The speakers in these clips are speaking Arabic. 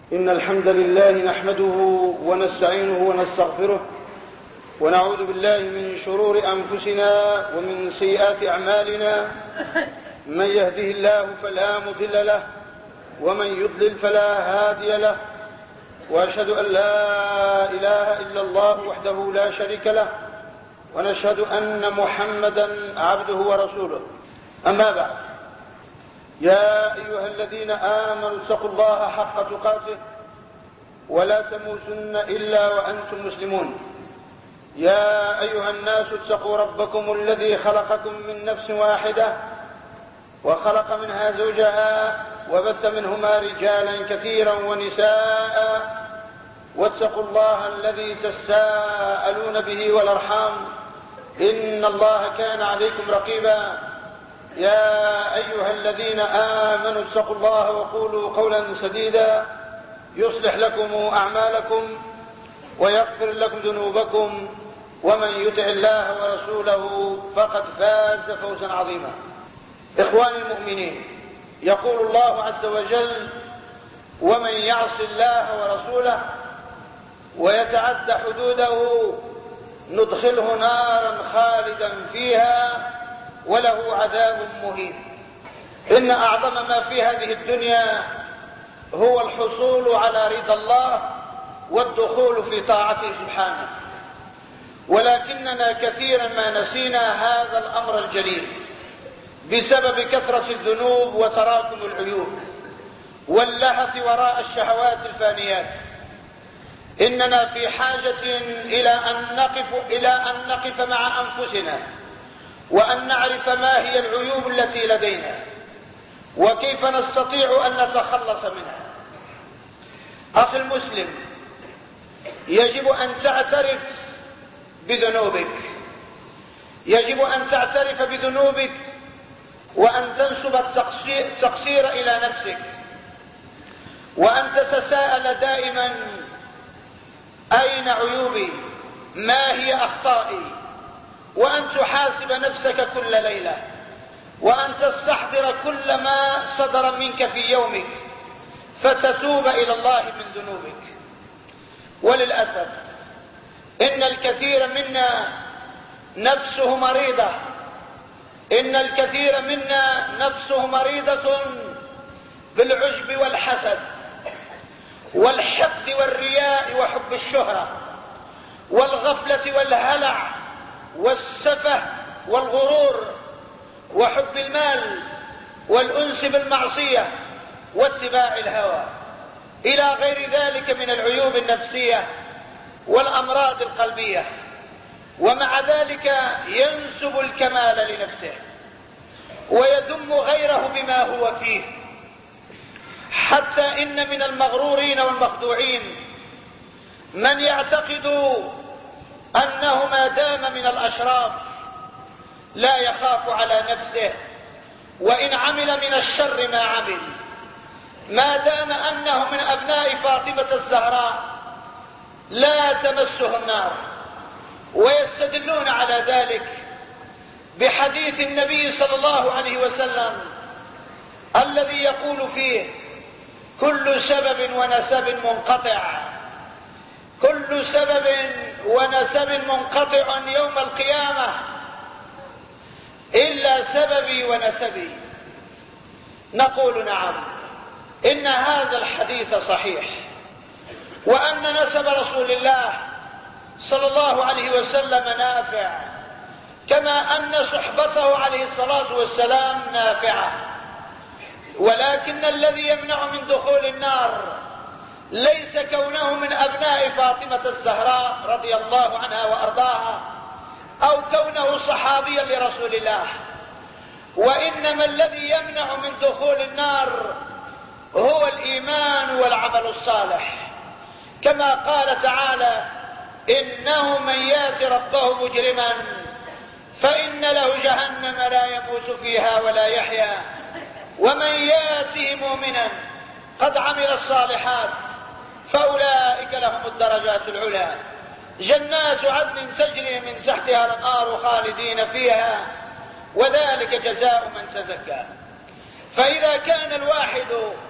إن الحمد لله نحمده ونستعينه ونستغفره ونعوذ بالله من شرور أنفسنا ومن سيئات أعمالنا. من يهده الله فلا مضل له ومن يضلل فلا هادي له، وأشهد أن لا إله إلا الله وحده لا شريك له، ونشهد أن محمدا عبده ورسوله. أما بعد، يا أيها الذين آمنوا اتقوا الله حق تقاته ولا تموتن إلا وأنتم مسلمون. يا أيها الناس اتقوا ربكم الذي خلقكم من نفس واحدة وخلق منها زوجها وبث منهما رجالا كثيرا ونساء، واتقوا الله الذي تساءلون به والأرحام إن الله كان عليكم رقيبا. يا أيها الذين آمنوا اتقوا الله وقولوا قولا سديدا يصلح لكم أعمالكم ويغفر لكم ذنوبكم، ومن يطع الله ورسوله فقد فاز فوزا عظيما. إخواني المؤمنين، يقول الله عز وجل: ومن يعص الله ورسوله ويتعد حدوده ندخله نارا خالدا فيها وله عذاب مهين. إن أعظم ما في هذه الدنيا هو الحصول على رضا الله والدخول في طاعته سبحانه، ولكننا كثيرا ما نسينا هذا الأمر الجليل بسبب كثرة الذنوب وتراكم العيوب واللهث وراء الشهوات الفانيات. إننا في حاجة إلى أن نقف مع أنفسنا وأن نعرف ما هي العيوب التي لدينا وكيف نستطيع أن نتخلص منها. أخي المسلم، يجب أن تعترف بذنوبك، يجب أن تعترف بذنوبك وأن تنسب التقصير إلى نفسك، وأن تتساءل دائما: أين عيوبي؟ ما هي أخطائي؟ وأن تحاسب نفسك كل ليلة، وأن تستحضر كل ما صدر منك في يومك فتتوب إلى الله من ذنوبك. وللأسف إن الكثير منا نفسه مريضة، إن الكثير منا نفسه مريضة بالعجب والحسد والحقد والرياء وحب الشهرة والغفلة والهلع والسفه والغرور وحب المال والأنس بالمعصية واتباع الهوى إلى غير ذلك من العيوب النفسية والأمراض القلبية. ومع ذلك ينسب الكمال لنفسه ويذم غيره بما هو فيه، حتى إن من المغرورين والمخدوعين من يعتقد أنه ما دام من الأشراف لا يخاف على نفسه وإن عمل من الشر ما عمل، ما دام أنه من أبناء فاطمة الزهراء لا تمسه النار. ويستدلون على ذلك بحديث النبي صلى الله عليه وسلم الذي يقول فيه: كل سبب ونسب منقطع، كل سبب ونسب منقطع يوم القيامة إلا سببي ونسبي. نقول: نعم، إن هذا الحديث صحيح، وأن نسب رسول الله صلى الله عليه وسلم نافع، كما أن صحبته عليه الصلاة والسلام نافعة. ولكن الذي يمنع من دخول النار ليس كونه من أبناء فاطمة الزهراء رضي الله عنها وأرضاها أو كونه صحابيا لرسول الله، وإنما الذي يمنع من دخول النار هو الإيمان والعمل الصالح، كما قال تعالى: إنه من يات ربه مجرما فإن له جهنم لا يموت فيها ولا يحيا، ومن ياته مؤمنا قد عمل الصالحات فأولئك لهم الدرجات العلى، جنات عدن تجري من تحتها الأنهار خالدين فيها، وذلك جزاء من تزكى. فإذا كان الواحد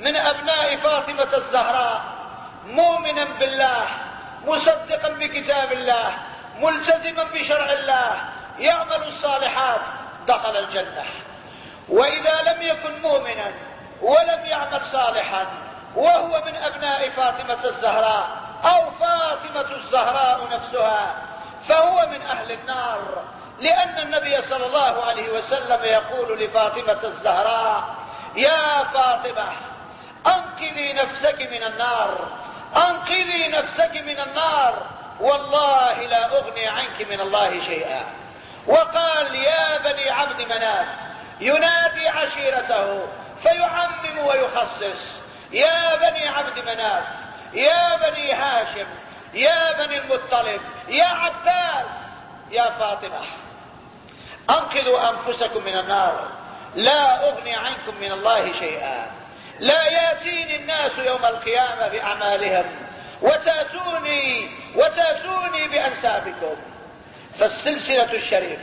من أبناء فاطمة الزهراء مؤمنا بالله مصدقا بكتاب الله ملتزما بشرع الله يعمل الصالحات دخل الجنة. وإذا لم يكن مؤمنا ولم يعمل صالحا وهو من أبناء فاطمة الزهراء أو فاطمة الزهراء نفسها فهو من أهل النار، لأن النبي صلى الله عليه وسلم يقول لفاطمة الزهراء: يا فاطمة أنقذي نفسك من النار، أنقذي نفسك من النار، والله لا أغني عنك من الله شيئا. وقال: يا بني عبد مناف، ينادي عشيرته فيعمم ويخصص: يا بني عبد مناف، يا بني هاشم، يا بني المطلب، يا عباس، يا فاطمة أنقذوا أنفسكم من النار، لا أغني عنكم من الله شيئا. لا يأتيني الناس يوم القيامة بأعمالهم وتأتوني بأنسابكم. فالسلسلة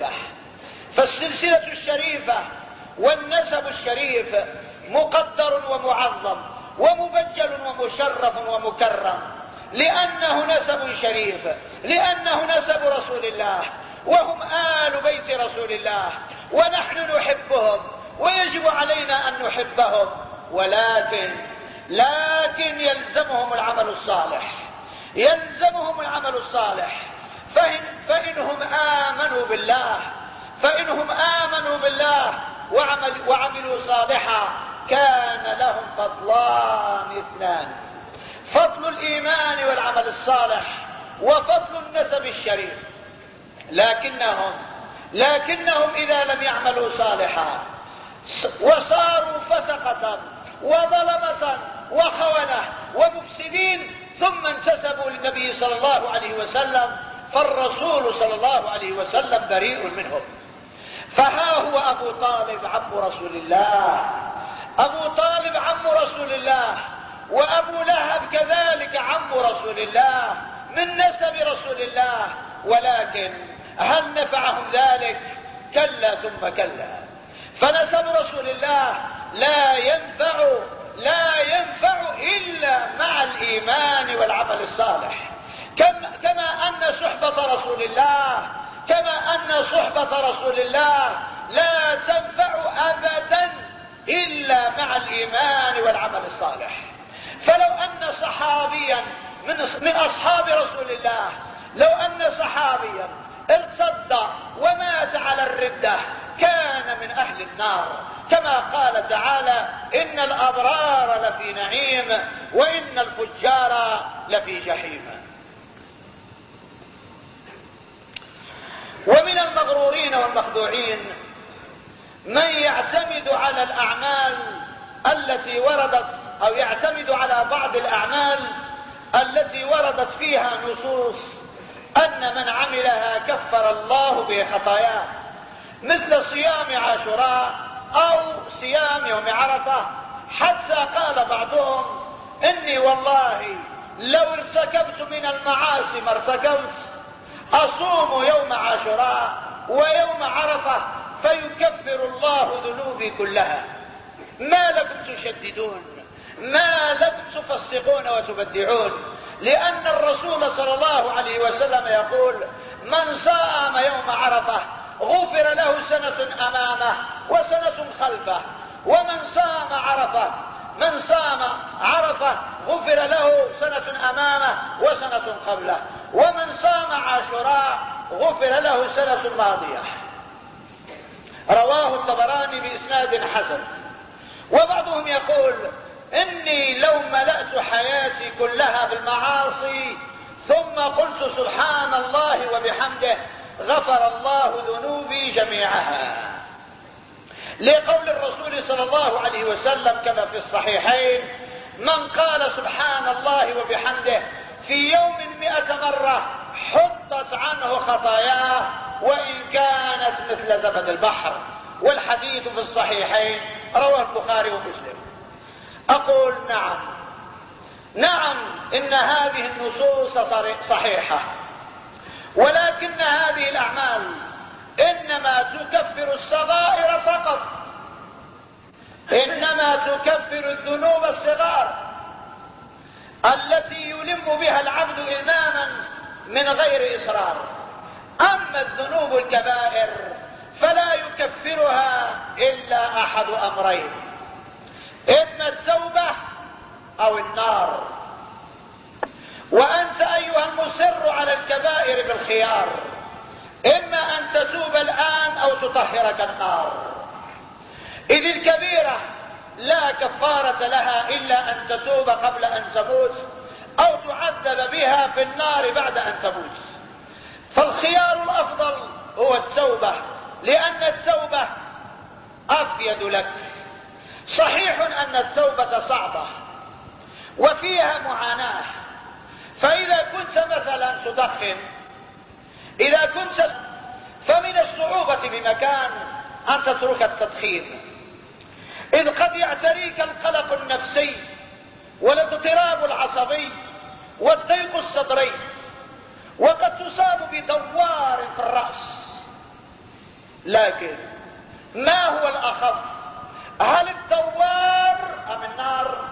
الشريفة والنسب الشريف مقدر ومعظم ومبجل ومشرف ومكرم، لأنه نسب شريف، لأنه نسب رسول الله، وهم آل بيت رسول الله، ونحن نحبهم ويجب علينا أن نحبهم، ولكن يلزمهم العمل الصالح. فإنهم آمنوا بالله وعملوا صالحا كان لهم فضلان اثنان: فضل الإيمان والعمل الصالح وفضل النسب الشريف. لكنهم إذا لم يعملوا صالحا وصاروا فسقة وظلمة وخونة ومفسدين ثم انتسبوا للنبي صلى الله عليه وسلم، فالرسول صلى الله عليه وسلم بريء منهم. فها هو أبو طالب عم رسول الله، وأبو لهب كذلك عم رسول الله من نسب رسول الله، ولكن هل نفعهم ذلك؟ كلا ثم كلا. فنسب رسول الله لا ينفع إلا مع الإيمان والعمل الصالح، كما أن صحبة رسول الله لا تنفع أبدا إلا مع الإيمان والعمل الصالح. فلو أن صحابيا من أصحاب رسول الله، لو أن صحابيا ارتد ومات على الردة كان من أهل النار، كما قال تعالى: إن الأبرار لفي نعيم وإن الفجار لفي جحيم. ومن المغرورين والمخدوعين من يعتمد على الأعمال التي وردت، أو يعتمد على بعض الأعمال التي وردت فيها نصوص أن من عملها كفر الله به خطاياه، مثل صيام عاشوراء أو صيام يوم عرفة، حتى قال بعضهم: إني والله لو ارتكبت من المعاصي ما ارتكبت، أصوم يوم عاشوراء ويوم عرفة فيكفر الله ذنوبي كلها. ما لكم تشددون؟ ما لكم تفسقون وتبدعون؟ لأن الرسول صلى الله عليه وسلم يقول: من صام يوم عرفة غفر له سنة أمامه وسنة خلفه، ومن صام عرفة غفر له سنة أمامه وسنة قبله، ومن صام عاشوراء غفر له سنة ماضية. رواه الطبراني بإسناد حسن. وبعضهم يقول: إني لو ملأت حياتي كلها بالمعاصي ثم قلت سبحان الله وبحمده غفر الله ذنوبي جميعها، لقول الرسول صلى الله عليه وسلم كما في الصحيحين: من قال سبحان الله وبحمده في يوم 100 مرة حطت عنه خطاياه وإن كانت مثل زبد البحر. والحديث في الصحيحين، رواه البخاري ومسلم. أقول: نعم إن هذه النصوص صحيحة، ولكن هذه الأعمال إنما تكفر الصغائر فقط. إنما تكفر الذنوب الصغار التي يلم بها العبد إلماما من غير إصرار. أما الذنوب الكبائر فلا يكفرها إلا أحد أمرين: إما التوبة أو النار. وأنت أيها المصر على الكبائر بالخيار، إما أن تتوب الآن أو تطهرك النار، إذ الكبيرة لا كفارة لها إلا أن تتوب قبل أن تموت أو تعذب بها في النار بعد أن تموت. فالخيار الأفضل هو التوبة، لأن التوبة أفيد لك. صحيح أن التوبة صعبة وفيها معاناة، فإذا كنت مثلا تدخن، إذا كنت فمن الصعوبة بمكان أن تترك التدخين، إذ قد يعتريك القلق النفسي والاضطراب العصبي والضيق الصدري، وقد تصاب بدوار في الرأس. لكن ما هو الأخف، هل الدوار أم النار؟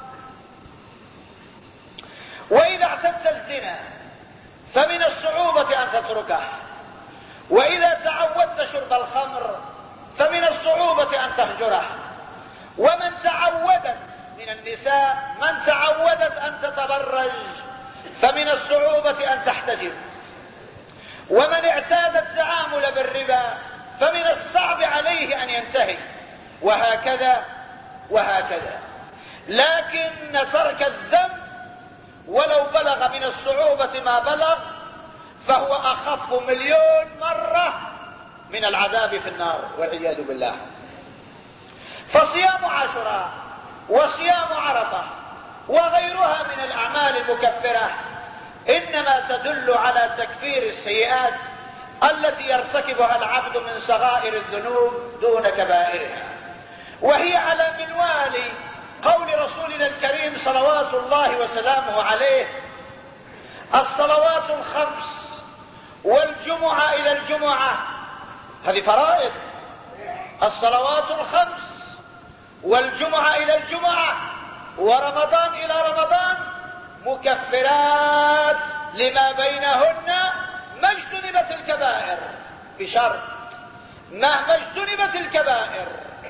وإذا اعتدت الزنا فمن الصعوبة أن تتركه، وإذا تعودت شرب الخمر فمن الصعوبة أن تهجره. ومن تعودت من النساء من تعودت أن تتبرج فمن الصعوبة أن تحتجب. ومن اعتاد التعامل بالربا فمن الصعب عليه أن ينتهي، وهكذا وهكذا. لكن ترك الذنب ولو بلغ من الصعوبة ما بلغ فهو أخف 1,000,000 مرة من العذاب في النار والعياذ بالله. فصيام عاشوراء وصيام عرفة وغيرها من الأعمال المكفرة إنما تدل على تكفير السيئات التي يرتكبها العبد من صغائر الذنوب دون كبائرها، وهي على منوال قول رسولنا الكريم صلوات الله وسلامه عليه: الصلوات الخمس والجمعة إلى الجمعة، هذه فرائض، الصلوات الخمس والجمعة إلى الجمعة ورمضان إلى رمضان مكفرات لما بينهن ما اجتنبت الكبائر، بشرط مهما اجتنبت الكبائر.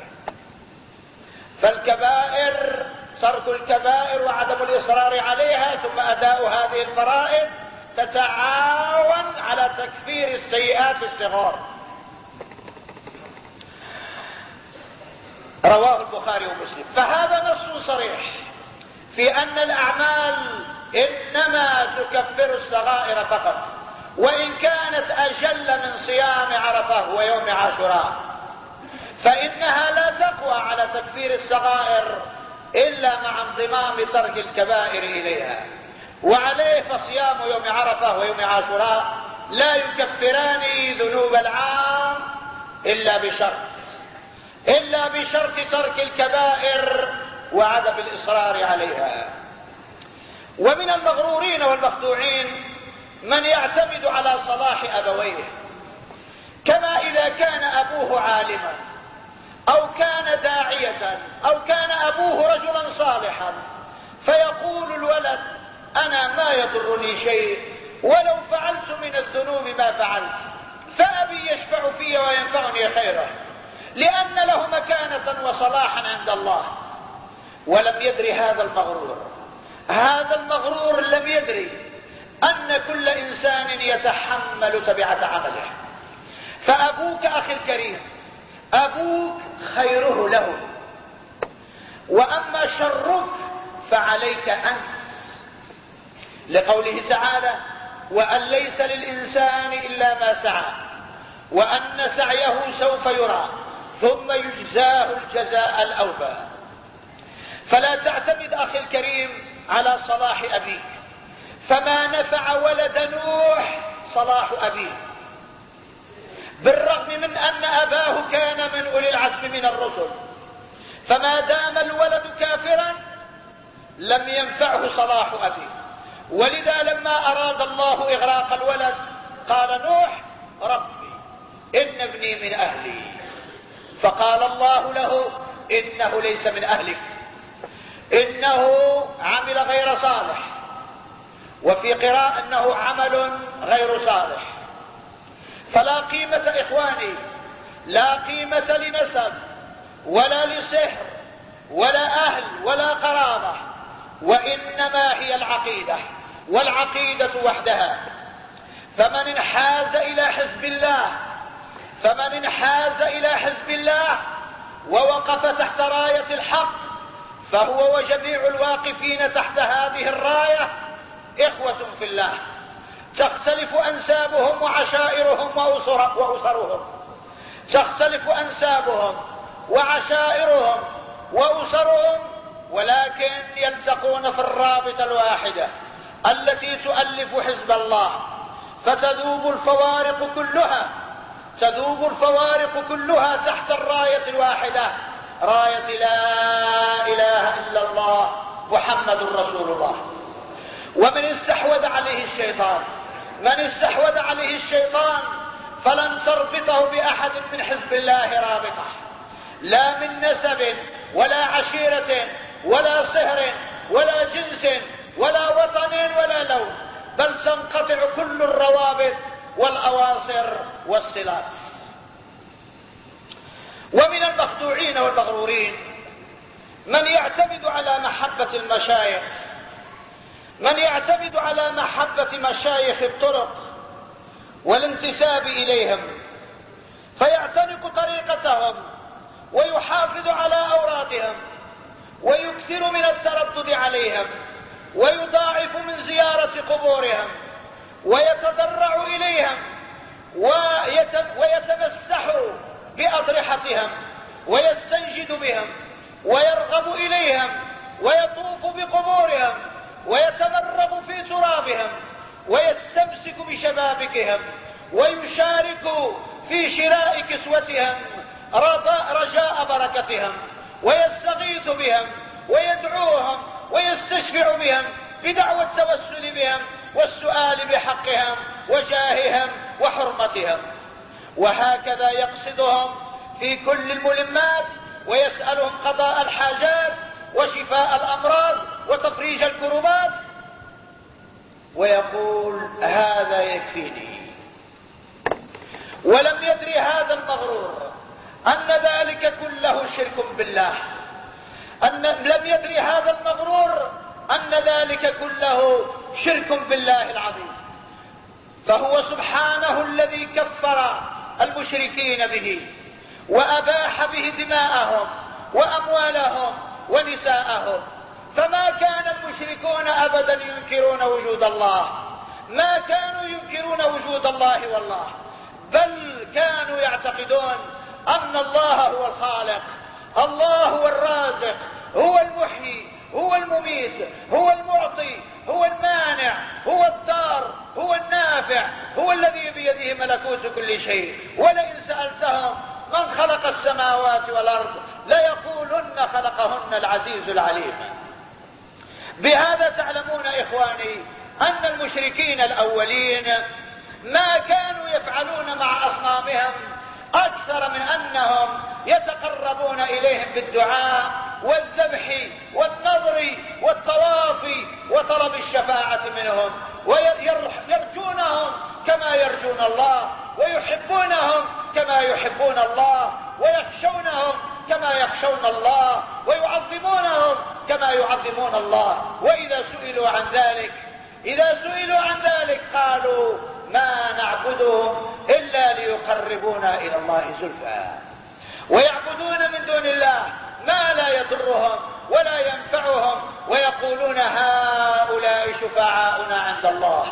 فالكبائر ترك الكبائر وعدم الإصرار عليها ثم أداء هذه الفرائض تتعاون على تكفير السيئات الصغار. رواه البخاري ومسلم. فهذا نص صريح في أن الأعمال إنما تكفر الصغائر فقط، وإن كانت أجل من صيام عرفة ويوم عاشوراء فإنها لا تقوى على تكفير الصغائر إلا مع انضمام ترك الكبائر إليها. وعليه فصيام يوم عرفة ويوم عاشوراء لا يكفران ذنوب العام إلا بشرط ترك الكبائر وعدم الإصرار عليها. ومن المغرورين والمخدوعين من يعتمد على صلاح أبويه، كما إذا كان أبوه عالما أو كان داعية أو كان أبوه رجلا صالحا فيقول الولد: أنا ما يضرني شيء ولو فعلت من الذنوب ما فعلت، فأبي يشفع في وينفعني خيره، لأن له مكانة وصلاحا عند الله. ولم يدري هذا المغرور لم يدري أن كل إنسان يتحمل تبعة عمله. فأبوك أخي الكريم، أبوك خيره له، وأما شرك فعليك أنت، لقوله تعالى: وأن ليس للإنسان إلا ما سعى وأن سعيه سوف يرى ثم يجزاه الجزاء الأوفى. فلا تعتمد أخي الكريم على صلاح أبيك، فما نفع ولد نوح صلاح أبيه، بالرغم من أن أباه كان من أولي العزم من الرسل، فما دام الولد كافرا لم ينفعه صلاح أبيه. ولذا لما أراد الله إغراق الولد قال نوح: ربي إن ابني من أهلي، فقال الله له: إنه ليس من أهلك، إنه عمل غير صالح، وفي قراءة أنه عمل غير صالح. فلا قيمة إخواني، لا قيمة لنسب ولا لسحر ولا أهل ولا قرابة، وإنما هي العقيدة، والعقيدة وحدها. فمن انحاز إلى حزب الله ووقف تحت راية الحق، فهو وجميع الواقفين تحت هذه الراية إخوة في الله، تختلف أنسابهم وعشائرهم وأسرهم، تختلف أنسابهم وعشائرهم وأسرهم، ولكن يلتقون في الرابطة الواحدة التي تؤلف حزب الله، فتذوب الفوارق كلها تحت الراية الواحدة، راية لا إله إلا الله محمد رسول الله. ومن استحوذ عليه الشيطان فلن تربطه بأحد من حزب الله رابطة، لا من نسب ولا عشيرة ولا صهر ولا جنس ولا وطن ولا لون، بل تنقطع كل الروابط والأواصر والصلات. ومن المخدوعين والمغرورين من يعتمد على محبة المشايخ، من يعتمد على محبة مشايخ الطرق والانتساب إليهم، فيعتنق طريقتهم ويحافظ على أورادهم ويكثر من التردد عليهم ويضاعف من زيارة قبورهم ويتضرع إليهم ويتمسح بأضرحتهم ويستنجد بهم ويرغب إليهم ويطوف بقبورهم ويتمرغ في ترابهم ويستمسك بشبابكهم ويشارك في شراء كسوتهم رجاء بركتهم، ويستغيث بهم ويدعوهم ويستشفع بهم بدعوى التوسل بهم والسؤال بحقهم وجاههم وحرمتهم. وهكذا يقصدهم في كل الملمات ويسألهم قضاء الحاجات وشفاء الأمراض وتفريج الكربات، ويقول هذا يكفيني. ولم يدري هذا المغرور أن ذلك كله شرك بالله، لم يدري هذا المغرور أن ذلك كله شرك بالله العظيم. فهو سبحانه الذي كفر المشركين به وأباح به دماءهم وأموالهم ونساءهم. فما كان المشركون أبدا ينكرون وجود الله، ما كانوا ينكرون وجود الله والله، بل كانوا يعتقدون أن الله هو الخالق، الله هو الرازق، هو المحيي، هو المميت، هو المعطي، هو المانع، هو الضار، هو النافع، هو الذي بيده ملكوت كل شيء. ولئن سألتهم من خلق السماوات والأرض ليقولن خلقهن العزيز العليم. بهذا تعلمون إخواني أن المشركين الأولين ما كانوا يفعلون مع أصنامهم أكثر من أنهم يتقربون إليهم بالدعاء والذبح والنظر والطواف وطلب الشفاعة منهم، ويرجونهم كما يرجون الله، ويحبونهم كما يحبون الله، ويخشونهم كما يخشون الله، ويعظمونهم كما يعظمون الله. وإذا سئلوا عن ذلك قالوا ما نعبدهم إلا ليقربونا إلى الله زلفى، ويعبدون من دون الله ما لا يضرهم ولا ينفعهم، ويقولون هؤلاء شفعاؤنا عند الله.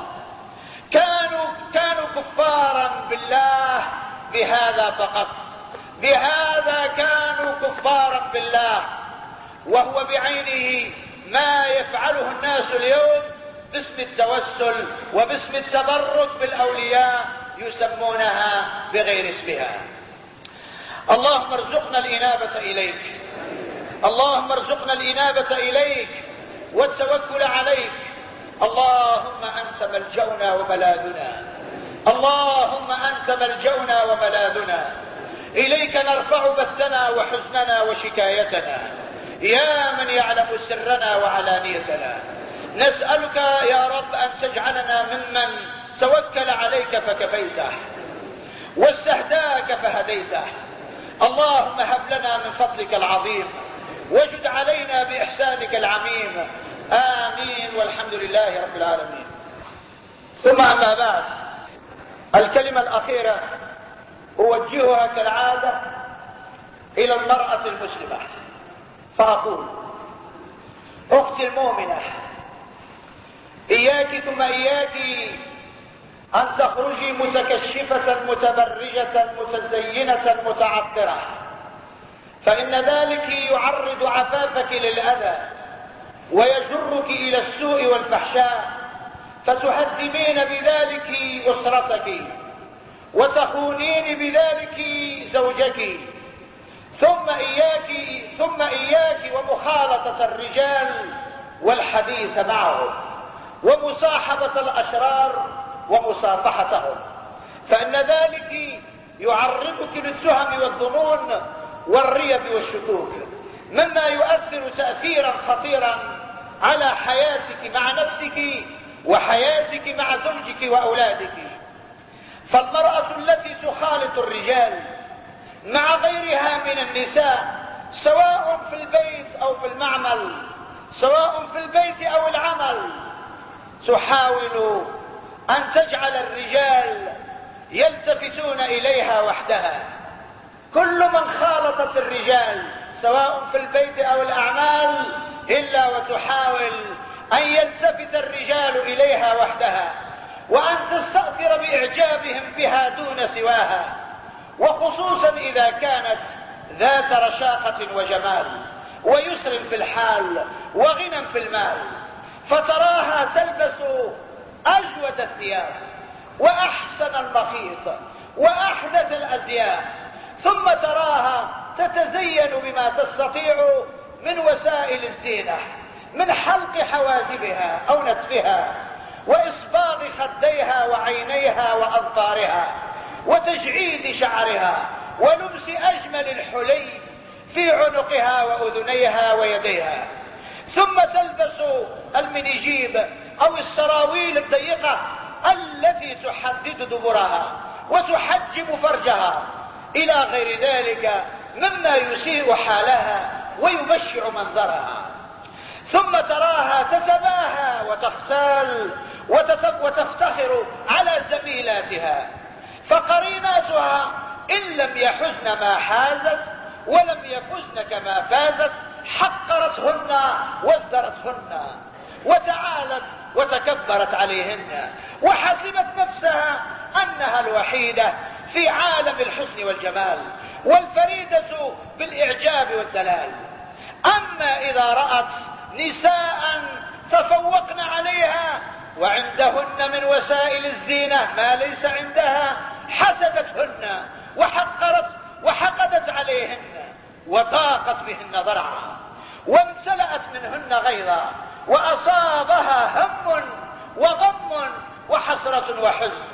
كانوا كفارا بالله بهذا فقط، بهذا كانوا كفارا بالله، وهو بعينه ما يفعله الناس اليوم باسم التوسل وباسم التبرك بالأولياء، يسمونها بغير اسمها. اللهم ارزقنا الإنابة إليك، اللهم ارزقنا الإنابة إليك والتوكل عليك. اللهم أنت ملجأنا وملاذنا، اللهم أنت ملجأنا وملاذنا، إليك نرفع بثنا وحزننا وشكايتنا يا من يعلم سرنا وعلانيتنا. نسألك يا رب أن تجعلنا ممن توكل عليك فكفيته واستهداك فهديته. اللهم هب لنا من فضلك العظيم وجد علينا بإحسانك العميم. آمين والحمد لله رب العالمين. ثم أما بعد، الكلمة الأخيرة أوجهها كالعادة إلى المرأة المسلمة، فأقول: أختي المؤمنة، إياك ثم إياك أن تخرجي متكشفة متبرجة متزينة متعطرة، فإن ذلك يعرض عفافك للأذى ويجرك إلى السوء والفحشاء، فتهدمين بذلك أسرتك وتخونين بذلك زوجك. ثم إياك ومخالطة الرجال والحديث معهم ومصاحبة الأشرار ومصافحتهم، فإن ذلك يعرضك للتهم والظنون والريب والشكوك، مما يؤثر تأثيرا خطيرا على حياتك مع نفسك وحياتك مع زوجك وأولادك. فالمرأة التي تخالط الرجال مع غيرها من النساء، سواء في البيت أو في المعمل، سواء في البيت أو العمل، تحاول أن تجعل الرجال يلتفتون إليها وحدها. كل من خالطت الرجال سواء في البيت أو الأعمال إلا وتحاول أن يلتفت الرجال إليها وحدها، وأن تستأثر بإعجابهم بها دون سواها، وخصوصا إذا كانت ذات رشاقة وجمال ويسر في الحال وغنى في المال، فتراها تلبس أجود الثياب وأحسن المخيط وأحدث الأزياء، ثم تراها تتزين بما تستطيع من وسائل الزينة، من حلق حواجبها أو نتفها وإصباغ خديها وعينيها وأظفارها وتجعيد شعرها ولبس أجمل الحلي في عنقها وأذنيها ويديها، ثم تلبس المنيجيب أو السراويل الضيقة التي تحدد دبرها وتحجب فرجها إلى غير ذلك مما يسيء حالها ويبشع منظرها. ثم تراها تتباهى وتختال وتفتخر على زميلاتها، فقريناتها إن لم يحزن ما حازت ولم يفزن كما فازت حقرتهن وازدرتهن وتعالت وتكبرت عليهن، وحسبت نفسها أنها الوحيدة في عالم الحسن والجمال والفريدة بالإعجاب والدلال. أما إذا رأت نساء تفوقن عليها وعندهن من وسائل الزينة ما ليس عندها، حسدتهن وحقدت عليهن وضاقت بهن ضرعا وامتلأت منهن غيظا، وأصابها هم وغم وحسرة وحزن.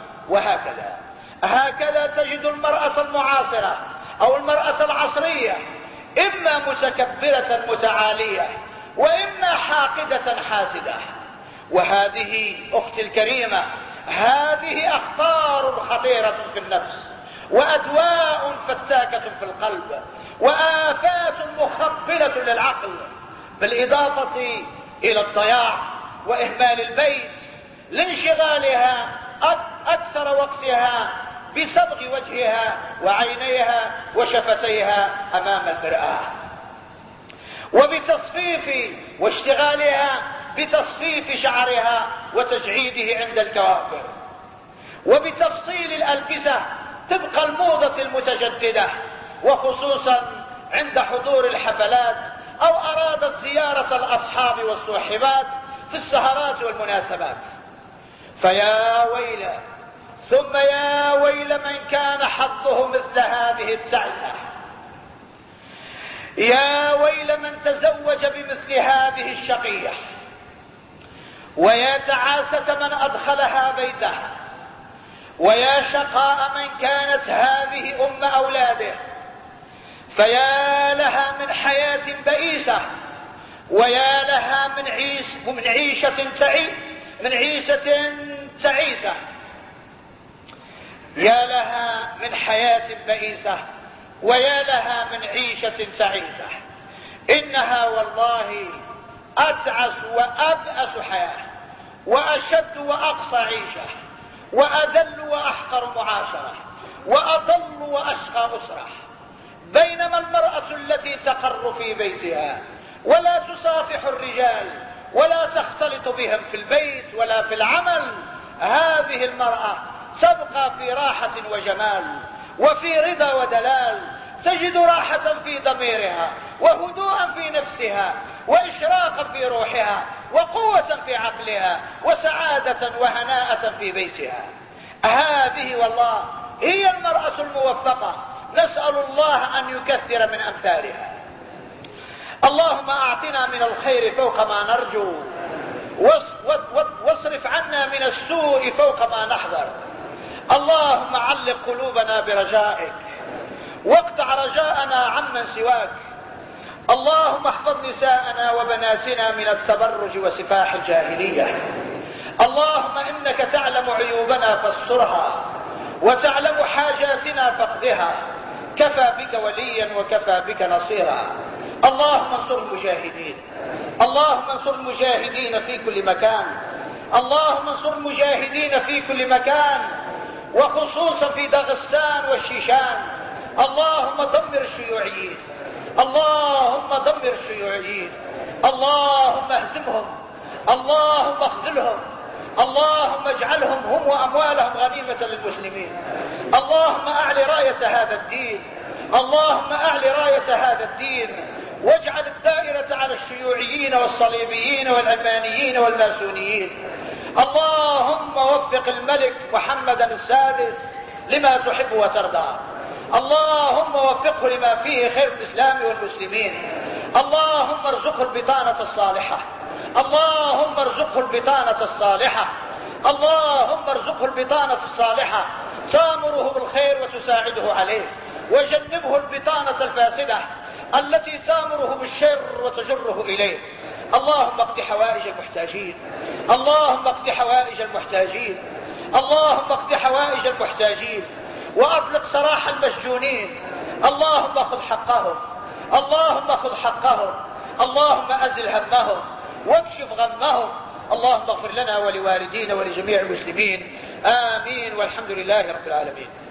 هكذا تجد المرأة المعاصرة أو المرأة العصرية، إما متكبرة متعالية وإما حاقدة حاسدة. وهذه أختي الكريمة، هذه أخطار خطيرة في النفس وأدواء فتاكة في القلب وآفات مخبلة للعقل، بالإضافة إلى الضياع وإهمال البيت لانشغالها أكثر وقتها بصبغ وجهها وعينيها وشفتيها أمام المرآة، وبتصفيف واشتغالها بتصفيف شعرها وتجعيده عند الكوافر، وبتفصيل الألبسة تبقى الموضة المتجددة، وخصوصا عند حضور الحفلات أو أرادت زيارة الأصحاب والصاحبات في السهرات والمناسبات. فيا ويل ثم يا ويل من كان حظه مثل هذه التعسة، يا ويل من تزوج بمثل هذه الشقية، ويا تعاسة من أدخلها بيته، ويا شقاء من كانت هذه أم أولاده فيا لها من حياة بئيسة، ويا لها من عيشة تعيسة. يا لها من حياة بئيسة ويا لها من عيشة تعيسة. إنها والله أتعس وأبأس حياة، وأشد وأقصى عيشة، وأذل وأحقر معاشرة، وأضل وأشقى أسرة. بينما المرأة التي تقر في بيتها ولا تصافح الرجال ولا تختلط بهم في البيت ولا في العمل، هذه المرأة تبقى في راحة وجمال وفي رضا ودلال، تجد راحة في ضميرها وهدوءا في نفسها وإشراقا في روحها وقوة في عقلها وسعادة وهناءة في بيتها. هذه والله هي المرأة الموفقة، نسأل الله أن يكثر من أمثالها. اللهم أعطنا من الخير فوق ما نرجو، واصرف عنا من السوء فوق ما نحذر. اللهم علق قلوبنا برجائك، واقطع رجاءنا عمن سواك. اللهم احفظ نساءنا وبناتنا من التبرج وسفاح الجاهلية. اللهم إنك تعلم عيوبنا فاسترها، وتعلم حاجاتنا فاقضها. كفى بك وليا وكفى بك نصيرا. اللهم انصر المجاهدين، اللهم انصر المجاهدين في كل مكان، اللهم انصر المجاهدين في كل مكان، وخصوصا في داغستان والشيشان. اللهم دمر الشيوعيين، اللهم دمر الشيوعيين، اللهم اهزمهم، اللهم اخذلهم، اللهم اجعلهم هم واموالهم غنيمة للمسلمين. اللهم اعل راية هذا الدين، اللهم اعل راية هذا الدين، واجعل الدائرة على الشيوعيين والصليبيين والعلمانيين والماسونيين. اللهم وفق الملك محمد السادس لما تحب وترضى، اللهم وفقه لما فيه خير الإسلام والمسلمين. اللهم ارزقه البطانة الصالحة، اللهم ارزقه البطانة الصالحة، اللهم ارزقه البطانة الصالحة تأمره بالخير وتساعده عليه، وجنبه البطانة الفاسدة التي تأمره بالشر وتجره إليه. اللهم اقض حوائج المحتاجين، اللهم اقض حوائج المحتاجين، اللهم اقض حوائج المحتاجين، وأطلق سراح المسجونين. اللهم خذ حقهم، اللهم خذ حقهم، اللهم أزل همهم واكشف غمهم. اللهم اغفر لنا ولوالدينا ولجميع المسلمين، آمين، والحمد لله رب العالمين.